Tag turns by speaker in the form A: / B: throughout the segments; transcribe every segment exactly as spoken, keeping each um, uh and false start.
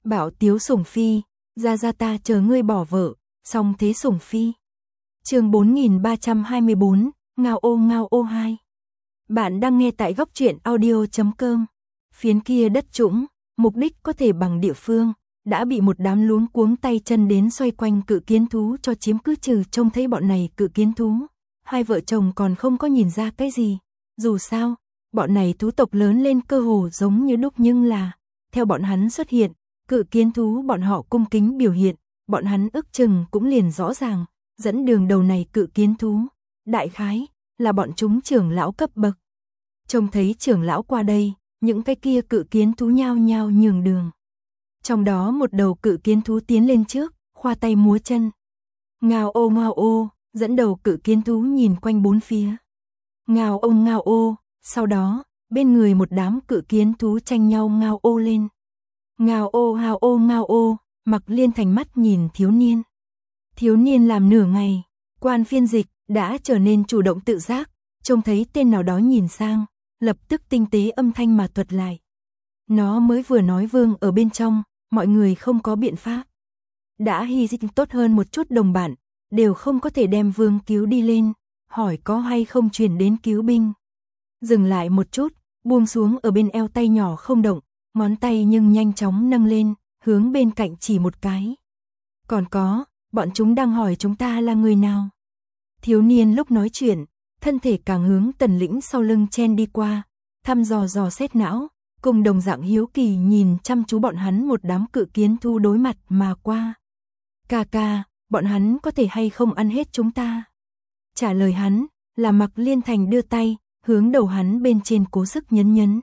A: Bảo Tiếu Sủng Phi, ra ra ta chờ ngươi bỏ vợ, song thế Sủng Phi. Chương bốn nghìn ba trăm hai mươi bốn, ngao ô ngao ô hai. Bạn đang nghe tại góc truyện audio chấm com. Phiến kia đất trũng, mục đích có thể bằng địa phương, đã bị một đám luống cuống tay chân đến xoay quanh cự kiến thú cho chiếm cứ. Trừ trông thấy bọn này cự kiến thú, hai vợ chồng còn không có nhìn ra cái gì. Dù sao, bọn này thú tộc lớn lên cơ hồ giống như đúc, nhưng là theo bọn hắn xuất hiện, cự kiến thú bọn họ cung kính biểu hiện, bọn hắn ước chừng cũng liền rõ ràng, dẫn đường đầu này cự kiến thú, đại khái là bọn chúng trưởng lão cấp bậc. Trông thấy trưởng lão qua đây, những cái kia cự kiến thú nhao nhao nhường đường. Trong đó một đầu cự kiến thú tiến lên trước, khoa tay múa chân. Ngao ô ngao ô, dẫn đầu cự kiến thú nhìn quanh bốn phía. Ngao ô ngao ô, sau đó, bên người một đám cự kiến thú tranh nhau ngao ô lên. Ngao ô ngao ô ngao ô, Mặc Liên Thành mắt nhìn thiếu niên. Thiếu niên làm nửa ngày, quan phiên dịch đã trở nên chủ động tự giác, trông thấy tên nào đó nhìn sang, lập tức tinh tế âm thanh mà thuật lại. Nó mới vừa nói vương ở bên trong, mọi người không có biện pháp. Đã hy sinh tốt hơn một chút đồng bạn, đều không có thể đem vương cứu đi lên, hỏi có hay không chuyển đến cứu binh. Dừng lại một chút, buông xuống ở bên eo tay nhỏ không động, ngón tay nhưng nhanh chóng nâng lên, hướng bên cạnh chỉ một cái. Còn có, bọn chúng đang hỏi chúng ta là người nào. Thiếu niên lúc nói chuyện, thân thể càng hướng Tần Lĩnh sau lưng chen đi qua, thăm dò dò xét não, cùng đồng dạng hiếu kỳ nhìn chăm chú bọn hắn một đám cự kiến thu đối mặt mà qua. Ca ca, bọn hắn có thể hay không ăn hết chúng ta? Trả lời hắn là Mặc Liên Thành đưa tay, hướng đầu hắn bên trên cố sức nhấn nhấn.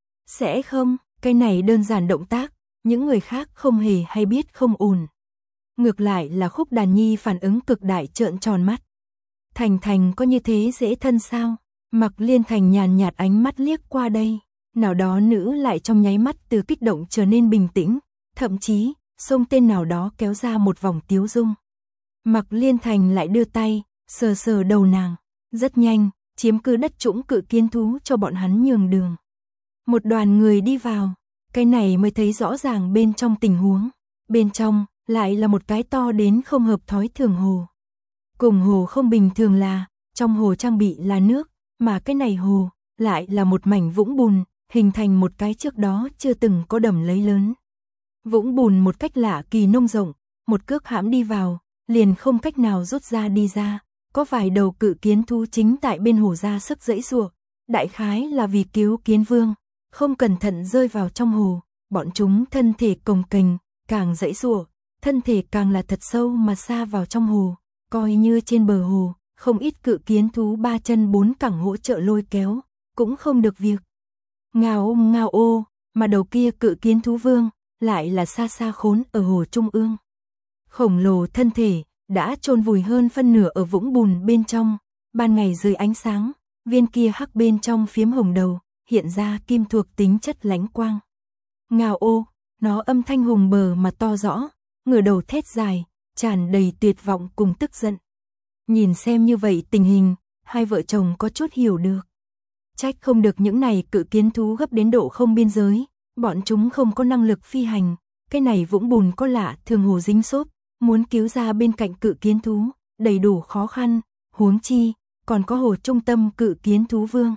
A: Sẽ không, cái này đơn giản động tác, những người khác không hề hay biết không ổn. Ngược lại là Khúc Đàn Nhi phản ứng cực đại, trợn tròn mắt. Thành Thành có như thế dễ thân sao? Mặc Liên Thành nhàn nhạt ánh mắt liếc qua đây, nào đó nữ lại trong nháy mắt từ kích động trở nên bình tĩnh, thậm chí xông tên nào đó kéo ra một vòng tiếu dung. Mặc Liên Thành lại đưa tay sờ sờ đầu nàng, rất nhanh chiếm cứ đất trũng cự kiến thú cho bọn hắn nhường đường. Một đoàn người đi vào, cái này mới thấy rõ ràng bên trong tình huống. Bên trong lại là một cái to đến không hợp thói thường hồ. Cùng hồ không bình thường là trong hồ trang bị là nước, mà cái này hồ lại là một mảnh vũng bùn, hình thành một cái trước đó chưa từng có đầm lấy lớn. Vũng bùn một cách lạ kỳ nông rộng, một cước hãm đi vào, liền không cách nào rút ra đi ra. Có vài đầu cự kiến thú chính tại bên hồ ra sức giãy giụa, đại khái là vì cứu kiến vương, không cẩn thận rơi vào trong hồ, bọn chúng thân thể cồng kềnh, càng giãy giụa, thân thể càng là thật sâu mà xa vào trong hồ, coi như trên bờ hồ, không ít cự kiến thú ba chân bốn cẳng hỗ trợ lôi kéo, cũng không được việc. Ngao ô ngao ô, mà đầu kia cự kiến thú vương lại là xa xa khốn ở hồ trung ương. Khổng lồ thân thể đã chôn vùi hơn phân nửa ở vũng bùn bên trong, ban ngày dưới ánh sáng, viên kia hắc bên trong phiếm hồng đầu, hiện ra kim thuộc tính chất lánh quang. Ngao ô, nó âm thanh hùng bờ mà to rõ, ngửa đầu thét dài, tràn đầy tuyệt vọng cùng tức giận. Nhìn xem như vậy tình hình, hai vợ chồng có chút hiểu được. Trách không được những này cự kiến thú gấp đến độ không biên giới, bọn chúng không có năng lực phi hành, cái này vũng bùn có lạ thường hồ dính xốp, muốn cứu ra bên cạnh cự kiến thú, đầy đủ khó khăn, huống chi, còn có hồ trung tâm cự kiến thú vương.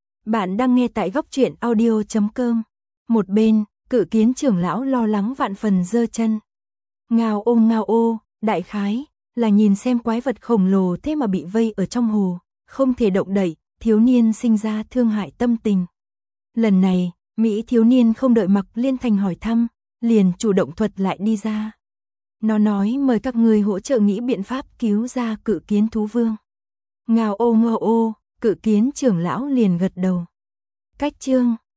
A: Bạn đang nghe tại góc truyện audio chấm com. Một bên, cự kiến trưởng lão lo lắng vạn phần giơ chân. Ngao ô ngao ô, đại khái là nhìn xem quái vật khổng lồ thế mà bị vây ở trong hồ, không thể động đậy, thiếu niên sinh ra thương hại tâm tình. Lần này, Mỹ thiếu niên không đợi Mặc Liên Thành hỏi thăm, liền chủ động thuật lại đi ra. Nó nói mời các người hỗ trợ nghĩ biện pháp cứu ra cự kiến thú vương. Ngao ô ngao ô, cự kiến trưởng lão liền gật đầu. Cách chương